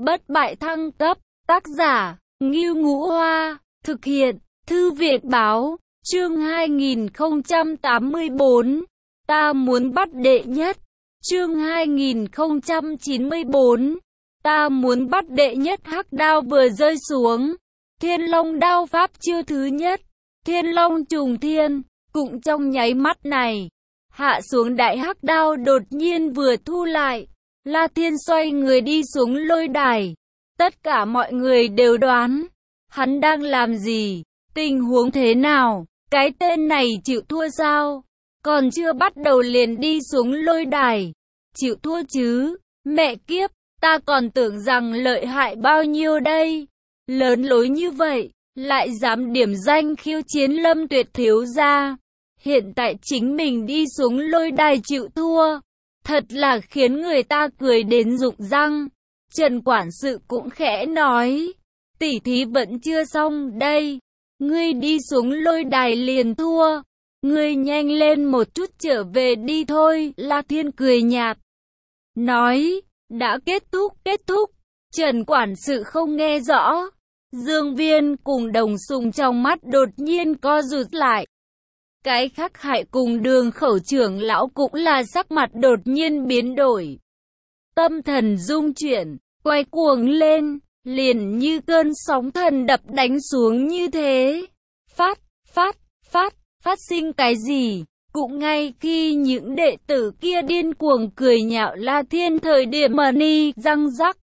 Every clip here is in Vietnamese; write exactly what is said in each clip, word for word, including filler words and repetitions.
bất bại thăng cấp, tác giả, Ngưu Ngũ Hoa, thực hiện, Thư viện Báo, chương hai nghìn không trăm tám mươi bốn, ta muốn bắt đệ nhất, chương hai nghìn không trăm chín mươi bốn, ta muốn bắt đệ nhất. Hắc đao vừa rơi xuống, Thiên Long đao pháp chiêu thứ nhất, Thiên Long trùng thiên, cũng trong nháy mắt này, hạ xuống đại hắc đao đột nhiên vừa thu lại, La Thiên xoay người đi xuống lôi đài. Tất cả mọi người đều đoán, hắn đang làm gì, tình huống thế nào, cái tên này chịu thua sao, còn chưa bắt đầu liền đi xuống lôi đài, chịu thua chứ, mẹ kiếp, ta còn tưởng rằng lợi hại bao nhiêu đây, lớn lối như vậy, lại dám điểm danh khiêu chiến Lâm Tuyệt thiếu gia, hiện tại chính mình đi xuống lôi đài chịu thua, thật là khiến người ta cười đến rụng răng. Trần quản sự cũng khẽ nói, tỉ thí vẫn chưa xong đây, ngươi đi xuống lôi đài liền thua, ngươi nhanh lên một chút trở về đi thôi. La Thiên cười nhạt, nói, đã kết thúc, kết thúc. Trần quản sự không nghe rõ, Dương Viên cùng Đồng Sùng trong mắt đột nhiên co rụt lại. Cái khắc hại cùng Đường Khẩu trưởng lão cũng là sắc mặt đột nhiên biến đổi. Tâm thần rung chuyển, quay cuồng lên, liền như cơn sóng thần đập đánh xuống như thế. Phát, phát, phát, phát sinh cái gì? Cũng ngay khi những đệ tử kia điên cuồng cười nhạo La Thiên thời điểm mà ni răng rắc.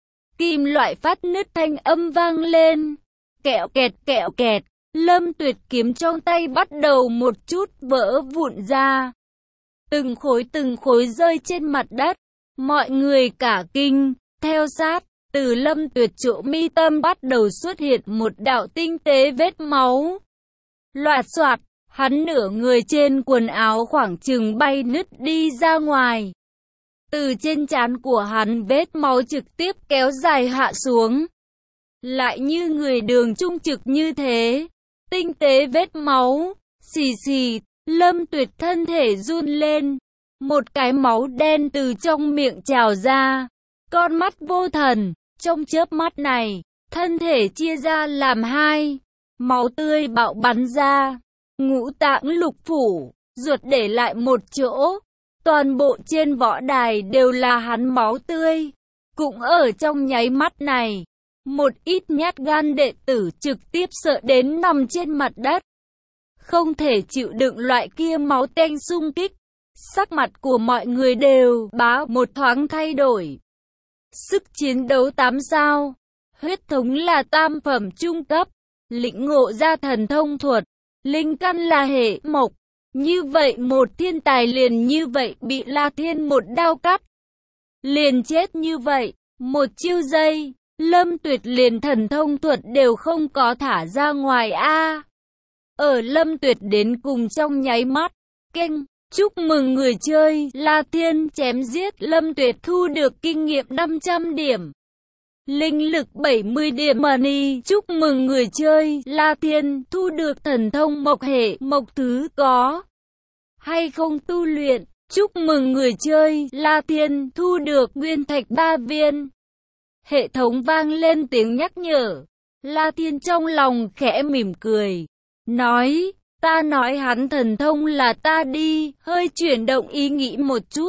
Kim loại phát nứt thanh âm vang lên. Kẹo kẹt kẹo kẹt, Lâm Tuyệt kiếm trong tay bắt đầu một chút vỡ vụn ra. Từng khối từng khối rơi trên mặt đất. Mọi người cả kinh, theo sát, từ Lâm Tuyệt chỗ mi tâm bắt đầu xuất hiện một đạo tinh tế vết máu. Loạt soạt, hắn nửa người trên quần áo khoảng chừng bay nứt đi ra ngoài. Từ trên trán của hắn vết máu trực tiếp kéo dài hạ xuống. Lại như người đường trung trực như thế. Tinh tế vết máu, xì xì, Lâm Tuyệt thân thể run lên. Một cái máu đen từ trong miệng trào ra. Con mắt vô thần, trong chớp mắt này, thân thể chia ra làm hai. Máu tươi bạo bắn ra. Ngũ tạng lục phủ, ruột để lại một chỗ. Toàn bộ trên võ đài đều là hắn máu tươi. Cũng ở trong nháy mắt này, một ít nhát gan đệ tử trực tiếp sợ đến nằm trên mặt đất. Không thể chịu đựng loại kia máu tanh xung kích. Sắc mặt của mọi người đều bá một thoáng thay đổi. Sức chiến đấu tám sao, huyết thống là tam phẩm trung cấp, lĩnh ngộ ra thần thông thuật, linh căn là hệ mộc. Như vậy một thiên tài liền như vậy bị La Thiên một đao cắt. Liền chết như vậy, một chiêu giây, Lâm Tuyệt liền thần thông thuật đều không có thả ra ngoài a. Ở Lâm Tuyệt đến cùng trong nháy mắt, keng, chúc mừng người chơi, La Thiên chém giết Lâm Tuyệt thu được kinh nghiệm năm trăm điểm. Linh lực bảy mươi điểm money, chúc mừng người chơi, La Thiên thu được thần thông mộc hệ, mộc thứ có hay không tu luyện, chúc mừng người chơi, La Thiên thu được nguyên thạch ba viên. Hệ thống vang lên tiếng nhắc nhở, La Thiên trong lòng khẽ mỉm cười, nói, ta nói hắn thần thông là ta đi, hơi chuyển động ý nghĩ một chút.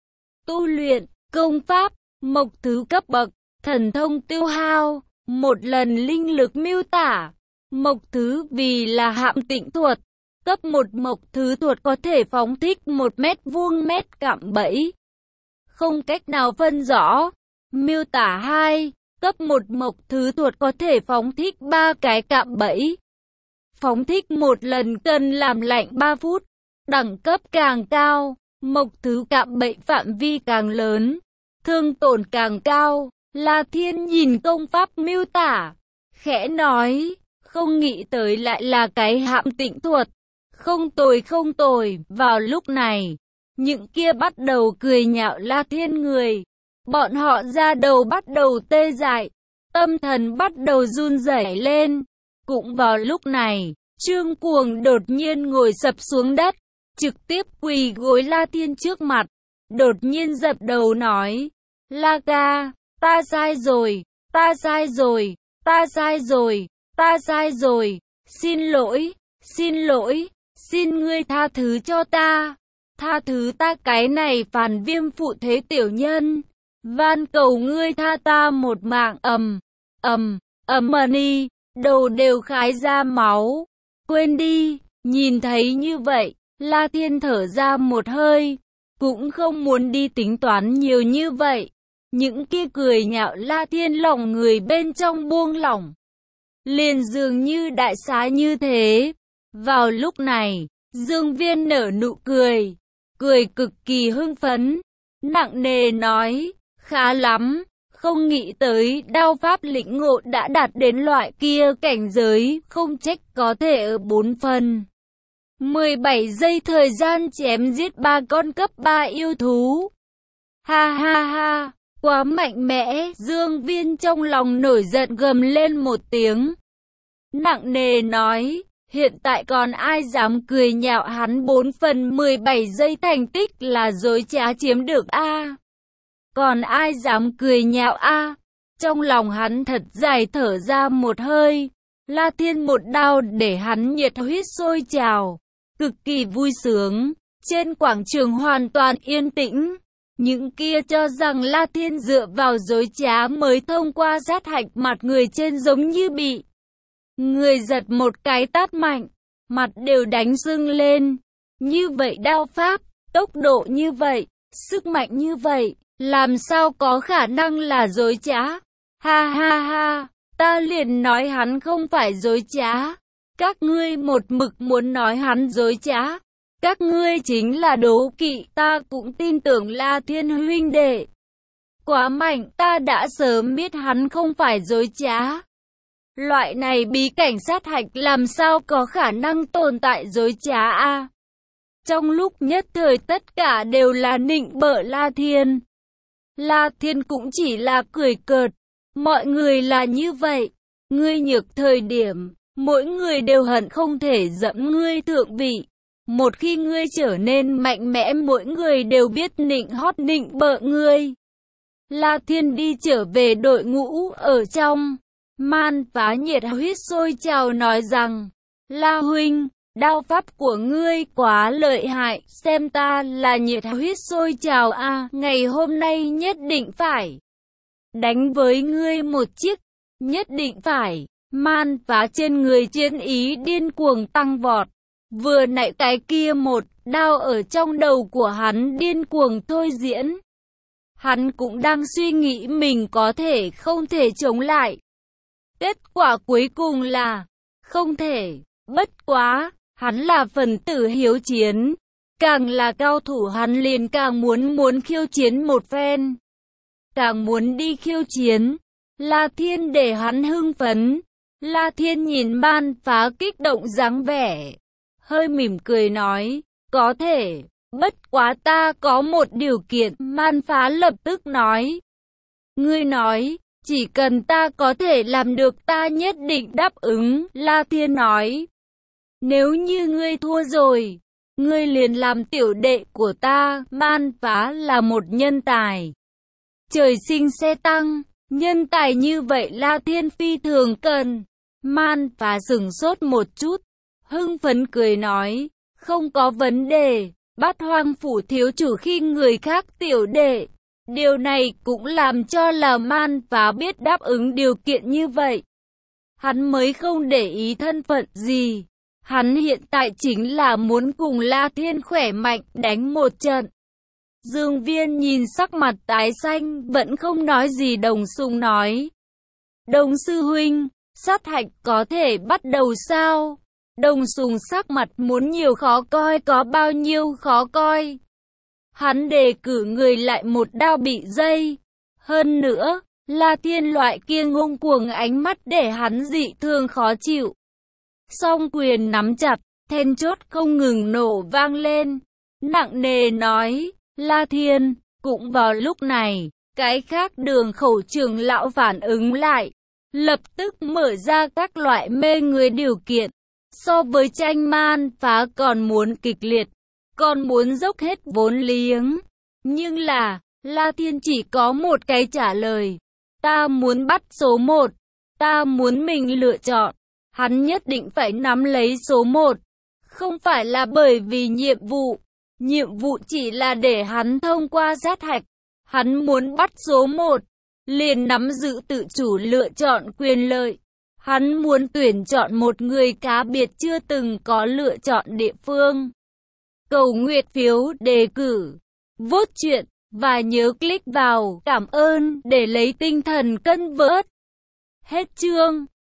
Tu luyện, công pháp, mộc thứ cấp bậc, thần thông tiêu hao, một lần linh lực miêu tả, mộc thứ vì là hạm tịnh thuật, cấp một mộc thứ thuật có thể phóng thích một mét vuông mét cạm bẫy. Không cách nào phân rõ. Miêu tả hai, cấp một mộc thứ thuật có thể phóng thích ba cái cạm bẫy. Phóng thích một lần cần làm lạnh ba phút. Đẳng cấp càng cao, mộc thứ cạm bẫy phạm vi càng lớn, thương tổn càng cao. La Thiên nhìn công pháp miêu tả, khẽ nói, không nghĩ tới lại là cái hạm tịnh thuật. Không tồi không tồi. Vào lúc này, những kia bắt đầu cười nhạo La Thiên người. Bọn họ ra đầu bắt đầu tê dại, tâm thần bắt đầu run rẩy lên. Cũng vào lúc này, Trương Cuồng đột nhiên ngồi sập xuống đất, trực tiếp quỳ gối La Thiên trước mặt. Đột nhiên dập đầu nói, La ca, ta sai rồi, ta sai rồi, ta sai rồi, ta sai rồi, xin lỗi, xin lỗi, xin ngươi tha thứ cho ta, tha thứ ta cái này phản viêm phụ thế tiểu nhân, van cầu ngươi tha ta một mạng. Ầm, ầm, ầm đi, đầu đều khái ra máu, quên đi, nhìn thấy như vậy, La Thiên thở ra một hơi, cũng không muốn đi tính toán nhiều như vậy. Những kia cười nhạo La Thiên lòng người bên trong buông lỏng, liền dường như đại xá như thế. Vào lúc này, Dương Viên nở nụ cười, cười cực kỳ hưng phấn, nặng nề nói, khá lắm, không nghĩ tới đao pháp lĩnh ngộ đã đạt đến loại kia cảnh giới, không trách có thể ở bốn phần mười bảy giây thời gian chém giết ba con cấp ba yêu thú. Ha ha ha, quá mạnh mẽ, Dương Viên trong lòng nổi giận gầm lên một tiếng. Nặng nề nói, hiện tại còn ai dám cười nhạo hắn bốn phần mười bảy giây thành tích là dối trá chiếm được a? Còn ai dám cười nhạo a? Trong lòng hắn thật dài thở ra một hơi. La Thiên một đao để hắn nhiệt huyết sôi trào, cực kỳ vui sướng. Trên quảng trường hoàn toàn yên tĩnh. Những kia cho rằng La Thiên dựa vào dối trá mới thông qua sát hạch mặt người trên giống như bị người giật một cái tát mạnh, mặt đều đánh sưng lên. Như vậy đao pháp, tốc độ như vậy, sức mạnh như vậy, làm sao có khả năng là dối trá? Ha ha ha, ta liền nói hắn không phải dối trá. Các ngươi một mực muốn nói hắn dối trá. Các ngươi chính là đố kỵ, ta cũng tin tưởng La Thiên huynh đệ. Quá mạnh, ta đã sớm biết hắn không phải dối trá. Loại này bí cảnh sát hạch làm sao có khả năng tồn tại dối trá a? Trong lúc nhất thời tất cả đều là nịnh bợ La Thiên. La Thiên cũng chỉ là cười cợt. Mọi người là như vậy. Ngươi nhược thời điểm, mỗi người đều hận không thể dẫm ngươi thượng vị. Một khi ngươi trở nên mạnh mẽ, mỗi người đều biết nịnh hót nịnh bợ ngươi. La Thiên đi trở về đội ngũ ở trong. Man Phá nhiệt huyết sôi trào nói rằng, La huynh, đao pháp của ngươi quá lợi hại, xem ta là nhiệt huyết sôi trào a, à, ngày hôm nay nhất định phải đánh với ngươi một chiếc, nhất định phải. Man Phá trên người chiến ý điên cuồng tăng vọt, vừa nãy cái kia một đao ở trong đầu của hắn điên cuồng thôi diễn. Hắn cũng đang suy nghĩ mình có thể không thể chống lại. Kết quả cuối cùng là không thể, bất quá, hắn là phần tử hiếu chiến. Càng là cao thủ hắn liền càng muốn muốn khiêu chiến một phen. Càng muốn đi khiêu chiến. La Thiên để hắn hưng phấn. La Thiên nhìn Man Phá kích động dáng vẻ, hơi mỉm cười nói, có thể, bất quá ta có một điều kiện. Man Phá lập tức nói, ngươi nói, chỉ cần ta có thể làm được ta nhất định đáp ứng. La Thiên nói, nếu như ngươi thua rồi, ngươi liền làm tiểu đệ của ta. Man Phá là một nhân tài, trời sinh xe tăng, nhân tài như vậy La Thiên phi thường cần. Man Phá sửng sốt một chút, hưng phấn cười nói, không có vấn đề, Bát Hoang phủ thiếu chủ khi người khác tiểu đệ. Điều này cũng làm cho là Man Phá biết đáp ứng điều kiện như vậy. Hắn mới không để ý thân phận gì. Hắn hiện tại chính là muốn cùng La Thiên khỏe mạnh đánh một trận. Dương Viên nhìn sắc mặt tái xanh, vẫn không nói gì. Đồng Sùng nói, Đồng sư huynh, sát hạch có thể bắt đầu sao? Đồng Sùng sắc mặt muốn nhiều khó coi có bao nhiêu khó coi. Hắn đề cử người lại một đao bị dây. Hơn nữa, La Thiên loại kia ngông cuồng ánh mắt để hắn dị thường khó chịu. Song quyền nắm chặt, then chốt không ngừng nổ vang lên. Nặng nề nói, La Thiên. Cũng vào lúc này, cái khác Đường Khẩu trưởng lão phản ứng lại, lập tức mở ra các loại mê người điều kiện. So với tranh Man Phá còn muốn kịch liệt, còn muốn dốc hết vốn liếng. Nhưng là, La Thiên chỉ có một cái trả lời. Ta muốn bắt số một. Ta muốn mình lựa chọn. Hắn nhất định phải nắm lấy số một. Không phải là bởi vì nhiệm vụ. Nhiệm vụ chỉ là để hắn thông qua sát hạch. Hắn muốn bắt số một. Liền nắm giữ tự chủ lựa chọn quyền lợi. Hắn muốn tuyển chọn một người cá biệt chưa từng có lựa chọn địa phương. Cầu nguyện phiếu đề cử. Vote chuyện. Và nhớ click vào cảm ơn để lấy tinh thần cân vớt. Hết chương.